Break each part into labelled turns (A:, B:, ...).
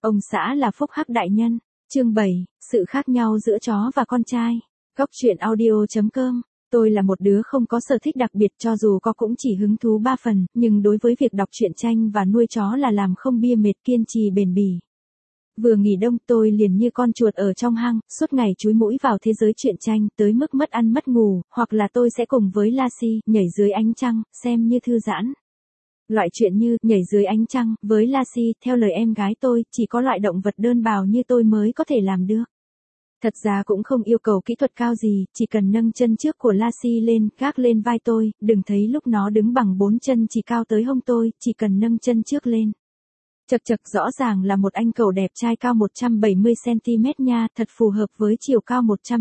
A: Ông xã là phúc hắc đại nhân. Chương 7, sự khác nhau giữa chó và con trai. Góc truyện audio.com. Tôi là một đứa không có sở thích đặc biệt, cho dù có cũng chỉ hứng thú 3 phần, nhưng đối với việc đọc truyện tranh và nuôi chó là làm không bia mệt, kiên trì bền bỉ. Vừa nghỉ đông tôi liền như con chuột ở trong hang, suốt ngày chúi mũi vào thế giới truyện tranh, tới mức mất ăn mất ngủ, hoặc là tôi sẽ cùng với Lassie nhảy dưới ánh trăng, xem như thư giãn. Loại chuyện như nhảy dưới ánh trăng với Lassie, theo lời em gái tôi, chỉ có loại động vật đơn bào như tôi mới có thể làm được. Thật ra cũng không yêu cầu kỹ thuật cao gì, chỉ cần nâng chân trước của Lassie lên, gác lên vai tôi, đừng thấy lúc nó đứng bằng 4 chân chỉ cao tới hông tôi, chỉ cần nâng chân trước lên. Chật chật, rõ ràng là một anh cẩu đẹp trai cao 170cm nha, thật phù hợp với chiều cao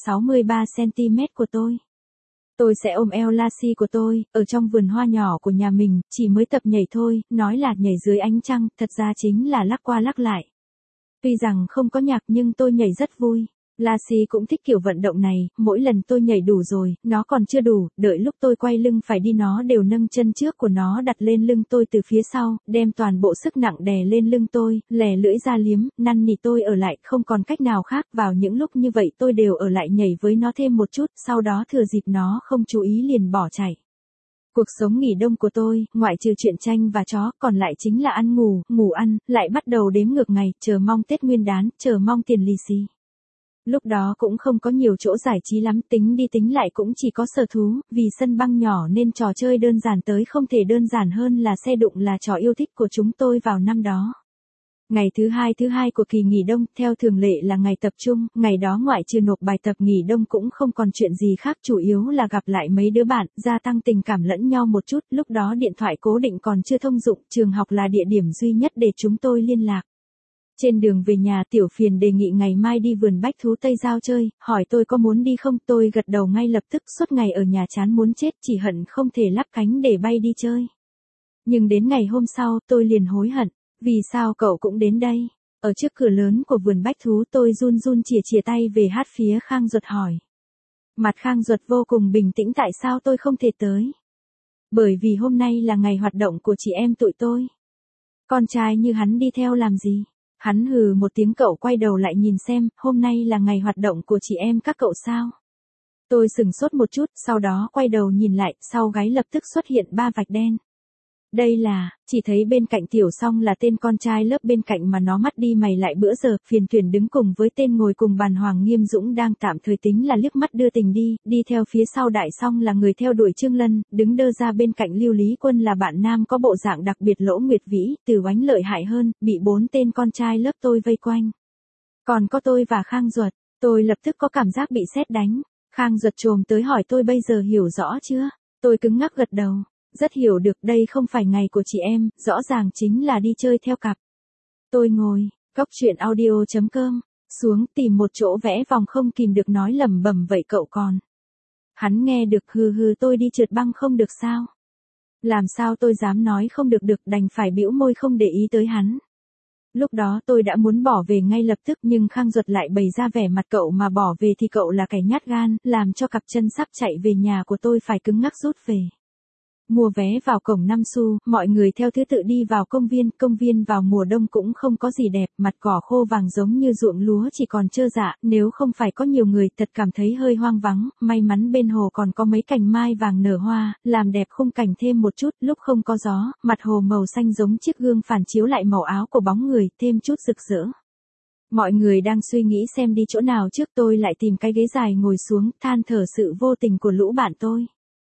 A: 163cm của tôi. Tôi sẽ ôm eo Lassie của tôi, ở trong vườn hoa nhỏ của nhà mình, chỉ mới tập nhảy thôi, nói là nhảy dưới ánh trăng, thật ra chính là lắc qua lắc lại. Tuy rằng không có nhạc nhưng tôi nhảy rất vui. Lassie cũng thích kiểu vận động này, mỗi lần tôi nhảy đủ rồi, nó còn chưa đủ, đợi lúc tôi quay lưng phải đi nó đều nâng chân trước của nó đặt lên lưng tôi từ phía sau, đem toàn bộ sức nặng đè lên lưng tôi, lè lưỡi ra liếm, năn nỉ tôi ở lại, không còn cách nào khác, vào những lúc như vậy tôi đều ở lại nhảy với nó thêm một chút, sau đó thừa dịp nó không chú ý liền bỏ chạy. Cuộc sống nghỉ đông của tôi, ngoại trừ truyện tranh và chó, còn lại chính là ăn ngủ, ngủ ăn, lại bắt đầu đếm ngược ngày, chờ mong Tết Nguyên đán, chờ mong tiền lì xì. Lúc đó cũng không có nhiều chỗ giải trí lắm, tính đi tính lại cũng chỉ có sở thú, vì sân băng nhỏ nên trò chơi đơn giản tới không thể đơn giản hơn là xe đụng là trò yêu thích của chúng tôi vào năm đó. Ngày thứ hai của kỳ nghỉ đông, theo thường lệ là ngày tập trung, ngày đó ngoại trừ nộp bài tập nghỉ đông cũng không còn chuyện gì khác, chủ yếu là gặp lại mấy đứa bạn, gia tăng tình cảm lẫn nhau một chút, lúc đó điện thoại cố định còn chưa thông dụng, trường học là địa điểm duy nhất để chúng tôi liên lạc. Trên đường về nhà, Tiểu Phiền đề nghị ngày mai đi vườn bách thú Tây Giao chơi, hỏi tôi có muốn đi không, tôi gật đầu ngay lập tức, suốt ngày ở nhà chán muốn chết, chỉ hận không thể lắp cánh để bay đi chơi. Nhưng đến ngày hôm sau, tôi liền hối hận, vì sao cậu cũng đến đây? Ở trước cửa lớn của vườn bách thú tôi run run chìa tay về hát phía Khang Duật hỏi. Mặt Khang Duật vô cùng bình tĩnh, tại sao tôi không thể tới? Bởi vì hôm nay là ngày hoạt động của chị em tụi tôi. Con trai như hắn đi theo làm gì? Hắn hừ một tiếng, cậu quay đầu lại nhìn xem, hôm nay là ngày hoạt động của chị em các cậu sao? Tôi sửng sốt một chút, sau đó quay đầu nhìn lại, sau gáy lập tức xuất hiện 3 vạch đen. Đây là, chỉ thấy bên cạnh Tiểu Song là tên con trai lớp bên cạnh mà nó mắt đi mày lại bữa giờ, Phiền Tuyển đứng cùng với tên ngồi cùng bàn Hoàng Nghiêm Dũng đang tạm thời tính là liếc mắt đưa tình đi theo phía sau Đại Song là người theo đuổi Trương Lân, đứng đơ ra bên cạnh Lưu Lý Quân là bạn nam có bộ dạng đặc biệt Lỗ Nguyệt Vĩ, Từ Oánh lợi hại hơn, bị 4 tên con trai lớp tôi vây quanh. Còn có tôi và Khang Duật, tôi lập tức có cảm giác bị sét đánh. Khang Duật chồm tới hỏi tôi bây giờ hiểu rõ chưa? Tôi cứng ngắc gật đầu. Rất hiểu được, đây không phải ngày của chị em, rõ ràng chính là đi chơi theo cặp. Tôi ngồi, góc truyện audio.com, xuống tìm một chỗ vẽ vòng không kìm được nói lẩm bẩm, vậy cậu còn. Hắn nghe được, hừ tôi đi trượt băng không được sao? Làm sao tôi dám nói không được, đành phải bĩu môi không để ý tới hắn. Lúc đó tôi đã muốn bỏ về ngay lập tức nhưng Khang Duật lại bày ra vẻ mặt cậu mà bỏ về thì cậu là kẻ nhát gan, làm cho cặp chân sắp chạy về nhà của tôi phải cứng ngắc rút về. Mua vé vào cổng 5 xu, mọi người theo thứ tự đi vào công viên vào mùa đông cũng không có gì đẹp, mặt cỏ khô vàng giống như ruộng lúa chỉ còn trơ dạ, nếu không phải có nhiều người thật cảm thấy hơi hoang vắng, may mắn bên hồ còn có mấy cành mai vàng nở hoa, làm đẹp khung cảnh thêm một chút, lúc không có gió, mặt hồ màu xanh giống chiếc gương phản chiếu lại màu áo của bóng người, thêm chút rực rỡ. Mọi người đang suy nghĩ xem đi chỗ nào trước, tôi lại tìm cái ghế dài ngồi xuống, than thở sự vô tình của lũ bạn tôi.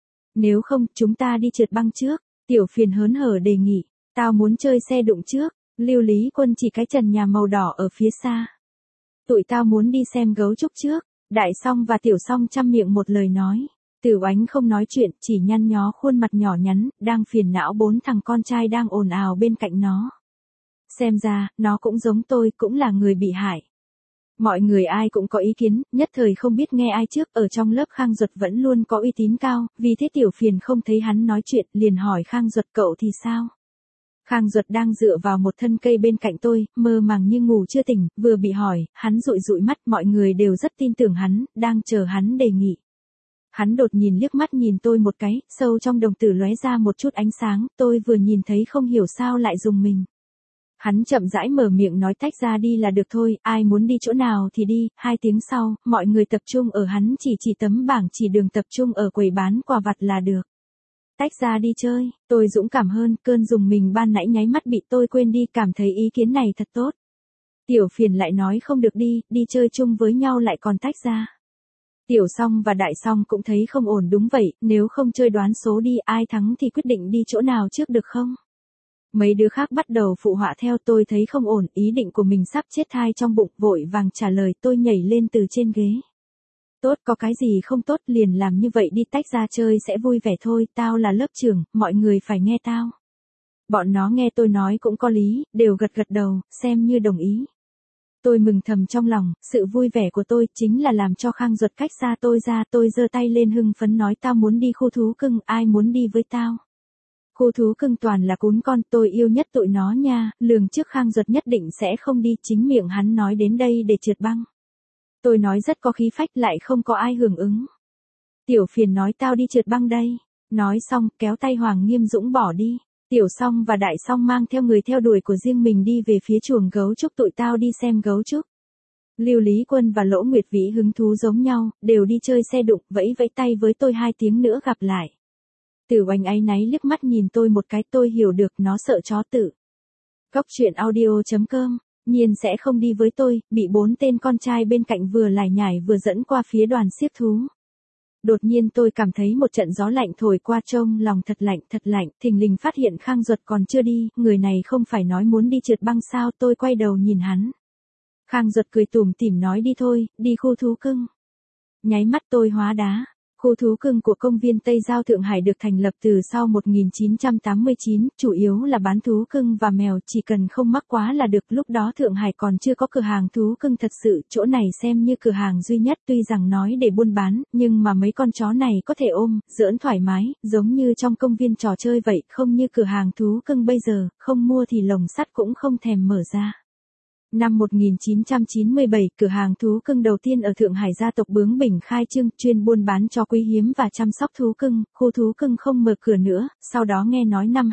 A: Nếu không, chúng ta đi trượt băng trước, Tiểu Phiền hớn hở đề nghị, tao muốn chơi xe đụng trước, Lưu Lý Quân chỉ cái trần nhà màu đỏ ở phía xa. Tụi tao muốn đi xem gấu trúc trước, Đại Song và Tiểu Song chăm miệng một lời nói. Từ Oánh không nói chuyện, chỉ nhăn nhó khuôn mặt nhỏ nhắn, đang phiền não 4 thằng con trai đang ồn ào bên cạnh nó. Xem ra, nó cũng giống tôi, cũng là người bị hại. Mọi người ai cũng có ý kiến, nhất thời không biết nghe ai trước, ở trong lớp Khang Duật vẫn luôn có uy tín cao, vì thế Tiểu Phiền không thấy hắn nói chuyện, liền hỏi Khang Duật, cậu thì sao? Khang Duật đang dựa vào một thân cây bên cạnh tôi, mơ màng như ngủ chưa tỉnh, vừa bị hỏi, hắn dụi dụi mắt, mọi người đều rất tin tưởng hắn, đang chờ hắn đề nghị. Hắn đột nhìn liếc mắt nhìn tôi một cái, sâu trong đồng tử lóe ra một chút ánh sáng, tôi vừa nhìn thấy không hiểu sao lại rùng mình. Hắn chậm rãi mở miệng nói tách ra đi là được thôi, ai muốn đi chỗ nào thì đi. 2 tiếng sau, mọi người tập trung ở hắn chỉ tấm bảng chỉ đường tập trung ở quầy bán quà vặt là được. Tách ra đi chơi, tôi dũng cảm hơn, cơn dùng mình ban nãy nháy mắt bị tôi quên đi, cảm thấy ý kiến này thật tốt. Tiểu Phiền lại nói không được đi chơi chung với nhau lại còn tách ra. Tiểu Song và Đại Song cũng thấy không ổn, đúng vậy, nếu không chơi đoán số đi, ai thắng thì quyết định đi chỗ nào trước được không? Mấy đứa khác bắt đầu phụ họa theo, tôi thấy không ổn, ý định của mình sắp chết thai trong bụng, vội vàng trả lời, tôi nhảy lên từ trên ghế. Tốt, có cái gì không tốt, liền làm như vậy đi, tách ra chơi sẽ vui vẻ thôi, tao là lớp trưởng, mọi người phải nghe tao. Bọn nó nghe tôi nói cũng có lý, đều gật gật đầu, xem như đồng ý. Tôi mừng thầm trong lòng, sự vui vẻ của tôi chính là làm cho Khang Duật cách xa tôi ra, tôi giơ tay lên hưng phấn nói tao muốn đi khu thú cưng, ai muốn đi với tao? Khu thú cưng toàn là cún con, tôi yêu nhất tụi nó nha, lường trước Khang Duật nhất định sẽ không đi, chính miệng hắn nói đến đây để trượt băng. Tôi nói rất có khí phách, lại không có ai hưởng ứng. Tiểu Phiền nói tao đi trượt băng đây. Nói xong, kéo tay Hoàng Nghiêm Dũng bỏ đi. Tiểu Song và Đại Song mang theo người theo đuổi của riêng mình đi về phía chuồng gấu trúc, tụi tao đi xem gấu trúc. Lưu Lý Quân và Lỗ Nguyệt Vĩ hứng thú giống nhau, đều đi chơi xe đụng, vẫy vẫy tay với tôi 2 tiếng nữa gặp lại. Tử Oanh áy náy liếc mắt nhìn tôi một cái, tôi hiểu được nó sợ chó tự. Cóc truyện audio.com, nhiên sẽ không đi với tôi, bị 4 tên con trai bên cạnh vừa lải nhải vừa dẫn qua phía đoàn xiếc thú. Đột nhiên tôi cảm thấy một trận gió lạnh thổi qua, trông lòng thật lạnh, thình lình phát hiện Khang Duật còn chưa đi, người này không phải nói muốn đi trượt băng sao, tôi quay đầu nhìn hắn. Khang Duật cười tủm tỉm nói đi thôi, đi khu thú cưng. Nháy mắt tôi hóa đá. Khu thú cưng của công viên Tây Giao Thượng Hải được thành lập từ sau 1989, chủ yếu là bán thú cưng và mèo, chỉ cần không mắc quá là được. Lúc đó Thượng Hải còn chưa có cửa hàng thú cưng thật sự, chỗ này xem như cửa hàng duy nhất, tuy rằng nói để buôn bán, nhưng mà mấy con chó này có thể ôm, giỡn thoải mái, giống như trong công viên trò chơi vậy, không như cửa hàng thú cưng bây giờ, không mua thì lồng sắt cũng không thèm mở ra. Năm 1997, cửa hàng thú cưng đầu tiên ở Thượng Hải gia tộc Bướng Bỉnh khai trương, chuyên buôn bán cho quý hiếm và chăm sóc thú cưng. Khu thú cưng không mở cửa nữa, sau đó nghe nói năm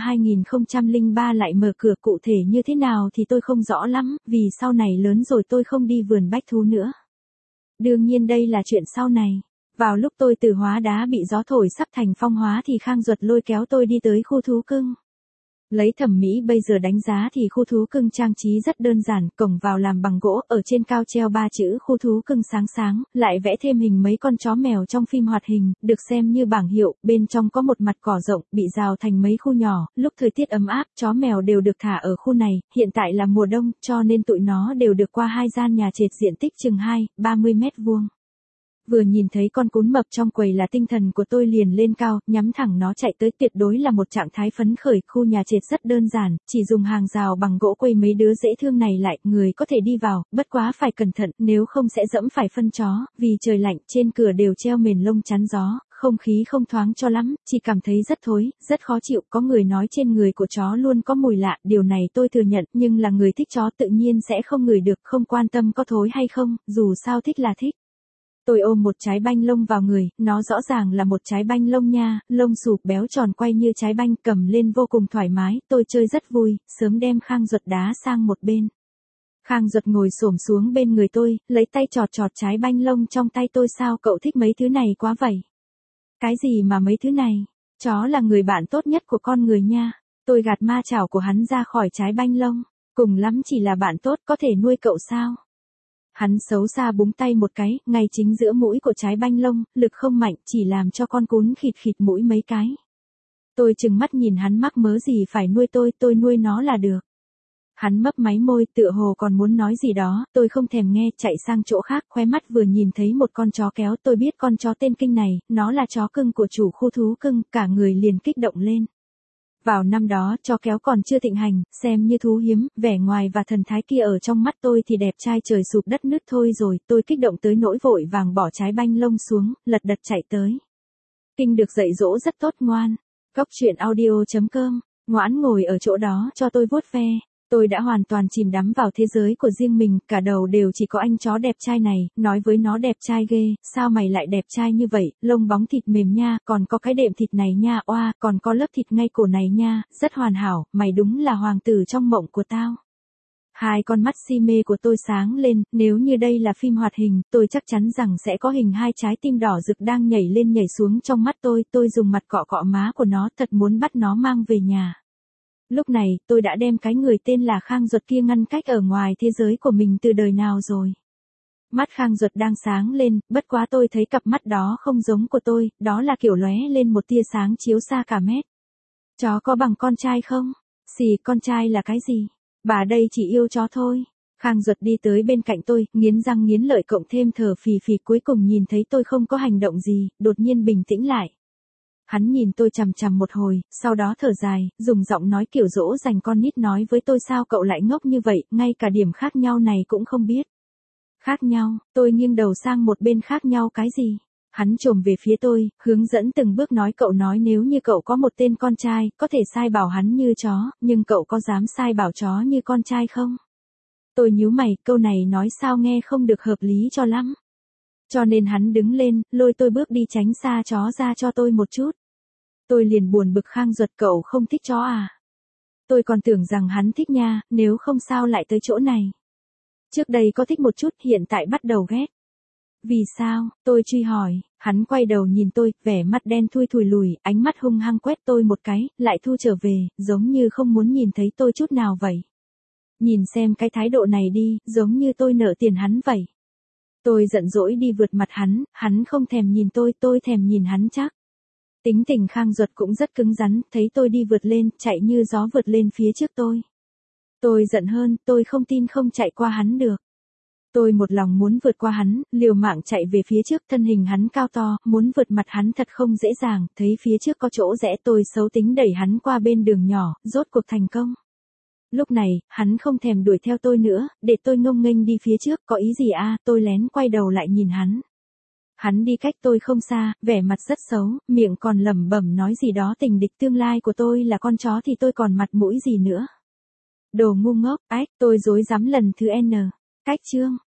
A: 2003 lại mở cửa, cụ thể như thế nào thì tôi không rõ lắm, vì sau này lớn rồi tôi không đi vườn bách thú nữa. Đương nhiên đây là chuyện sau này. Vào lúc tôi từ hóa đá bị gió thổi sắp thành phong hóa thì Khang Duật lôi kéo tôi đi tới khu thú cưng. Lấy thẩm mỹ bây giờ đánh giá thì khu thú cưng trang trí rất đơn giản, cổng vào làm bằng gỗ, ở trên cao treo 3 chữ khu thú cưng sáng, lại vẽ thêm hình mấy con chó mèo trong phim hoạt hình, được xem như bảng hiệu, bên trong có một mặt cỏ rộng, bị rào thành mấy khu nhỏ, lúc thời tiết ấm áp, chó mèo đều được thả ở khu này, hiện tại là mùa đông, cho nên tụi nó đều được qua 2 gian nhà trệt diện tích chừng 30 mét vuông. Vừa nhìn thấy con cún mập trong quầy là tinh thần của tôi liền lên cao, nhắm thẳng nó chạy tới, tuyệt đối là một trạng thái phấn khởi. Khu nhà trệt rất đơn giản, chỉ dùng hàng rào bằng gỗ quây mấy đứa dễ thương này lại, người có thể đi vào, bất quá phải cẩn thận, nếu không sẽ dẫm phải phân chó, vì trời lạnh, trên cửa đều treo mền lông chắn gió, không khí không thoáng cho lắm, chỉ cảm thấy rất thối, rất khó chịu. Có người nói trên người của chó luôn có mùi lạ, điều này tôi thừa nhận, nhưng là người thích chó tự nhiên sẽ không ngửi được, không quan tâm có thối hay không, dù sao thích là thích. Tôi ôm một trái banh lông vào người, nó rõ ràng là một trái banh lông nha, lông xù béo tròn quay như trái banh, cầm lên vô cùng thoải mái, tôi chơi rất vui, sớm đem Khang Duật đá sang một bên. Khang Duật ngồi xổm xuống bên người tôi, lấy tay chọt trái banh lông trong tay tôi, sao cậu thích mấy thứ này quá vậy? Cái gì mà mấy thứ này? Chó là người bạn tốt nhất của con người nha. Tôi gạt ma chảo của hắn ra khỏi trái banh lông, cùng lắm chỉ là bạn tốt, có thể nuôi cậu sao? Hắn xấu xa búng tay một cái, ngay chính giữa mũi của trái banh lông, lực không mạnh, chỉ làm cho con cún khịt mũi mấy cái. Tôi trừng mắt nhìn hắn, mắc mớ gì phải nuôi tôi nuôi nó là được. Hắn mấp máy môi, tựa hồ còn muốn nói gì đó, tôi không thèm nghe, chạy sang chỗ khác, khóe mắt vừa nhìn thấy một con chó kéo, tôi biết con chó tên Kinh này, nó là chó cưng của chủ khu thú cưng, cả người liền kích động lên. Vào năm đó, chó kéo còn chưa thịnh hành, xem như thú hiếm, vẻ ngoài và thần thái kia ở trong mắt tôi thì đẹp trai trời sụp đất nứt thôi rồi, tôi kích động tới nỗi vội vàng bỏ trái banh lông xuống, lật đật chạy tới. Kinh được dạy dỗ rất tốt, ngoan. Cóc truyện audio.com, ngoãn ngồi ở chỗ đó cho tôi vuốt ve. Tôi đã hoàn toàn chìm đắm vào thế giới của riêng mình, cả đầu đều chỉ có anh chó đẹp trai này, nói với nó đẹp trai ghê, sao mày lại đẹp trai như vậy, lông bóng thịt mềm nha, còn có cái đệm thịt này nha, oa, còn có lớp thịt ngay cổ này nha, rất hoàn hảo, mày đúng là hoàng tử trong mộng của tao. Hai con mắt si mê của tôi sáng lên, nếu như đây là phim hoạt hình, tôi chắc chắn rằng sẽ có hình hai trái tim đỏ rực đang nhảy lên nhảy xuống trong mắt tôi dùng mặt cọ cọ má của nó, thật muốn bắt nó mang về nhà. Lúc này, tôi đã đem cái người tên là Khang Duật kia ngăn cách ở ngoài thế giới của mình từ đời nào rồi. Mắt Khang Duật đang sáng lên, bất quá tôi thấy cặp mắt đó không giống của tôi, đó là kiểu lóe lên một tia sáng chiếu xa cả mét. Chó có bằng con trai không? Xì, con trai là cái gì? Bà đây chỉ yêu chó thôi. Khang Duật đi tới bên cạnh tôi, nghiến răng nghiến lợi cộng thêm thở phì phì, cuối cùng nhìn thấy tôi không có hành động gì, đột nhiên bình tĩnh lại. Hắn nhìn tôi chằm chằm một hồi, sau đó thở dài, dùng giọng nói kiểu dỗ dành con nít nói với tôi sao cậu lại ngốc như vậy, ngay cả điểm khác nhau này cũng không biết. Khác nhau, tôi nghiêng đầu sang một bên, khác nhau cái gì? Hắn chồm về phía tôi, hướng dẫn từng bước nói cậu nói nếu như cậu có một tên con trai, có thể sai bảo hắn như chó, nhưng cậu có dám sai bảo chó như con trai không? Tôi nhíu mày, câu này nói sao nghe không được hợp lý cho lắm. Cho nên hắn đứng lên, lôi tôi bước đi tránh xa chó ra cho tôi một chút. Tôi liền buồn bực, Khang Duật cậu không thích chó à? Tôi còn tưởng rằng hắn thích nha, nếu không sao lại tới chỗ này. Trước đây có thích một chút, hiện tại bắt đầu ghét. Vì sao? Tôi truy hỏi, hắn quay đầu nhìn tôi, vẻ mặt đen thui thùi lùi, ánh mắt hung hăng quét tôi một cái, lại thu trở về, giống như không muốn nhìn thấy tôi chút nào vậy. Nhìn xem cái thái độ này đi, giống như tôi nợ tiền hắn vậy. Tôi giận dỗi đi vượt mặt hắn không thèm nhìn tôi thèm nhìn hắn chắc. Tính tình Khang Duật cũng rất cứng rắn, thấy tôi đi vượt lên, chạy như gió vượt lên phía trước tôi. Tôi giận hơn, tôi không tin không chạy qua hắn được. Tôi một lòng muốn vượt qua hắn, liều mạng chạy về phía trước, thân hình hắn cao to, muốn vượt mặt hắn thật không dễ dàng, thấy phía trước có chỗ rẽ tôi xấu tính đẩy hắn qua bên đường nhỏ, rốt cuộc thành công. Lúc này, hắn không thèm đuổi theo tôi nữa, để tôi ngông nghênh đi phía trước, có ý gì à, tôi lén quay đầu lại nhìn hắn. Hắn đi cách tôi không xa, vẻ mặt rất xấu, miệng còn lẩm bẩm nói gì đó tình địch tương lai của tôi là con chó thì tôi còn mặt mũi gì nữa. Đồ ngu ngốc, ách, tôi rối rắm lần thứ N. Cách chương.